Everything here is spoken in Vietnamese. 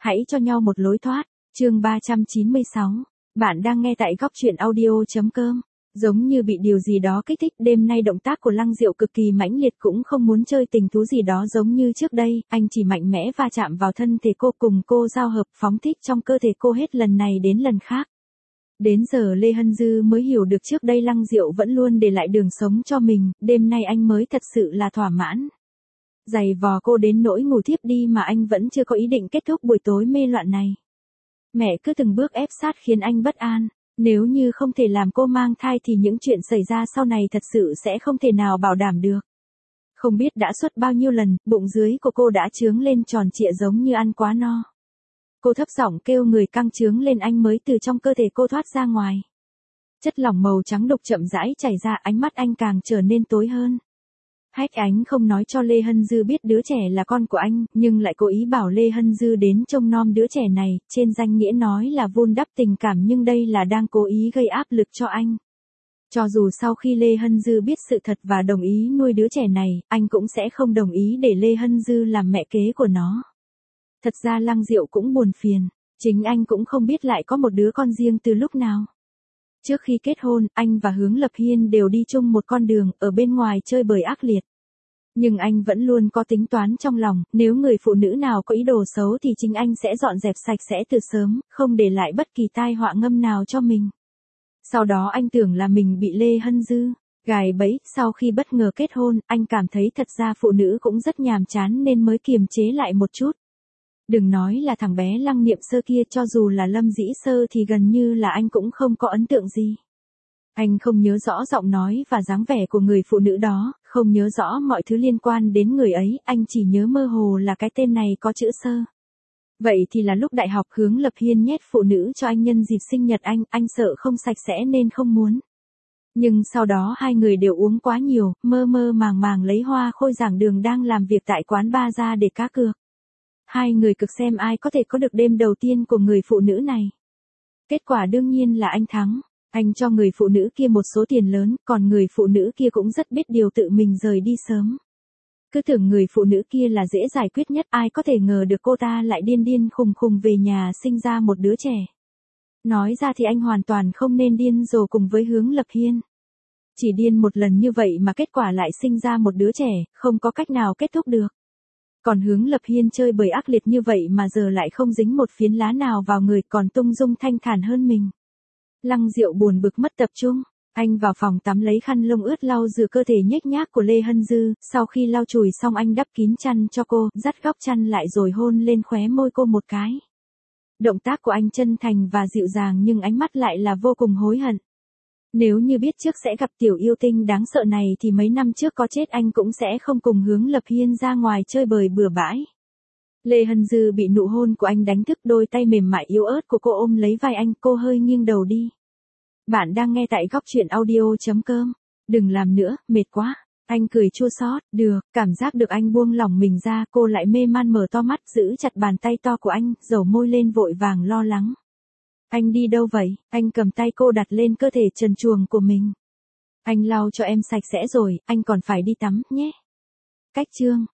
Hãy cho nhau một lối thoát. Chương 396. Bạn đang nghe tại góc truyện audio.com. Giống như bị điều gì đó kích thích, đêm nay động tác của Lăng Diệu cực kỳ mãnh liệt, cũng không muốn chơi tình thú gì đó giống như trước đây, anh chỉ mạnh mẽ va chạm vào thân thể cô, cùng cô giao hợp phóng thích trong cơ thể cô hết lần này đến lần khác. Đến giờ Lê Hân Dư mới hiểu được trước đây Lăng Diệu vẫn luôn để lại đường sống cho mình, đêm nay anh mới thật sự là thỏa mãn. Giày vò cô đến nỗi ngủ thiếp đi mà anh vẫn chưa có ý định kết thúc buổi tối mê loạn này. Mẹ cứ từng bước ép sát khiến anh bất an. Nếu như không thể làm cô mang thai thì những chuyện xảy ra sau này thật sự sẽ không thể nào bảo đảm được. Không biết đã suốt bao nhiêu lần, bụng dưới của cô đã trướng lên tròn trịa giống như ăn quá no. Cô thấp giọng kêu người căng trướng lên, anh mới từ trong cơ thể cô thoát ra ngoài. Chất lỏng màu trắng đục chậm rãi chảy ra, ánh mắt anh càng trở nên tối hơn. Hách Ánh không nói cho Lê Hân Dư biết đứa trẻ là con của anh, nhưng lại cố ý bảo Lê Hân Dư đến trông nom đứa trẻ này, trên danh nghĩa nói là vun đắp tình cảm nhưng đây là đang cố ý gây áp lực cho anh. Cho dù sau khi Lê Hân Dư biết sự thật và đồng ý nuôi đứa trẻ này, anh cũng sẽ không đồng ý để Lê Hân Dư làm mẹ kế của nó. Thật ra Lăng Diệu cũng buồn phiền, chính anh cũng không biết lại có một đứa con riêng từ lúc nào. Trước khi kết hôn, anh và Hướng Lập Hiên đều đi chung một con đường, ở bên ngoài chơi bời ác liệt. Nhưng anh vẫn luôn có tính toán trong lòng, nếu người phụ nữ nào có ý đồ xấu thì chính anh sẽ dọn dẹp sạch sẽ từ sớm, không để lại bất kỳ tai họa ngâm nào cho mình. Sau đó anh tưởng là mình bị Lê Hân Dư gài bẫy, sau khi bất ngờ kết hôn, anh cảm thấy thật ra phụ nữ cũng rất nhàm chán nên mới kiềm chế lại một chút. Đừng nói là thằng bé Lăng Niệm Sơ kia, cho dù là Lâm Dĩ Sơ thì gần như là anh cũng không có ấn tượng gì. Anh không nhớ rõ giọng nói và dáng vẻ của người phụ nữ đó, không nhớ rõ mọi thứ liên quan đến người ấy, anh chỉ nhớ mơ hồ là cái tên này có chữ Sơ. Vậy thì là lúc đại học Hướng Lập Hiên nhét phụ nữ cho anh nhân dịp sinh nhật anh sợ không sạch sẽ nên không muốn. Nhưng sau đó hai người đều uống quá nhiều, mơ mơ màng màng lấy Hoa Khôi giảng đường đang làm việc tại quán bar ra để cá cược. Hai người cực xem ai có thể có được đêm đầu tiên của người phụ nữ này. Kết quả đương nhiên là anh thắng. Anh cho người phụ nữ kia một số tiền lớn, còn người phụ nữ kia cũng rất biết điều tự mình rời đi sớm. Cứ tưởng người phụ nữ kia là dễ giải quyết nhất, ai có thể ngờ được cô ta lại điên điên khùng khùng về nhà sinh ra một đứa trẻ. Nói ra thì anh hoàn toàn không nên điên rồ cùng với Hướng Lập Hiên. Chỉ điên một lần như vậy mà kết quả lại sinh ra một đứa trẻ, không có cách nào kết thúc được. Còn Hướng Lập Hiên chơi bời ác liệt như vậy mà giờ lại không dính một phiến lá nào vào người, còn tung dung thanh thản hơn mình. Lăng Diệu buồn bực mất tập trung, anh vào phòng tắm lấy khăn lông ướt lau rửa cơ thể nhếch nhác của Lê Hân Dư, sau khi lau chùi xong anh đắp kín chăn cho cô, dắt góc chăn lại rồi hôn lên khóe môi cô một cái. Động tác của anh chân thành và dịu dàng nhưng ánh mắt lại là vô cùng hối hận. Nếu như biết trước sẽ gặp tiểu yêu tinh đáng sợ này thì mấy năm trước có chết anh cũng sẽ không cùng Hướng Lập Hiên ra ngoài chơi bời bừa bãi. Lê Hân Dư bị nụ hôn của anh đánh thức, đôi tay mềm mại yếu ớt của cô ôm lấy vai anh, cô hơi nghiêng đầu đi. Bạn đang nghe tại góc truyện audio.com. Đừng làm nữa, mệt quá. Anh cười chua xót. Được, cảm giác được anh buông lỏng mình ra, cô lại mê man mở to mắt, giữ chặt bàn tay to của anh, dầu môi lên vội vàng lo lắng. Anh đi đâu vậy? Anh cầm tay cô đặt lên cơ thể trần truồng của mình. Anh lau cho em sạch sẽ rồi, anh còn phải đi tắm, nhé. Cách chương.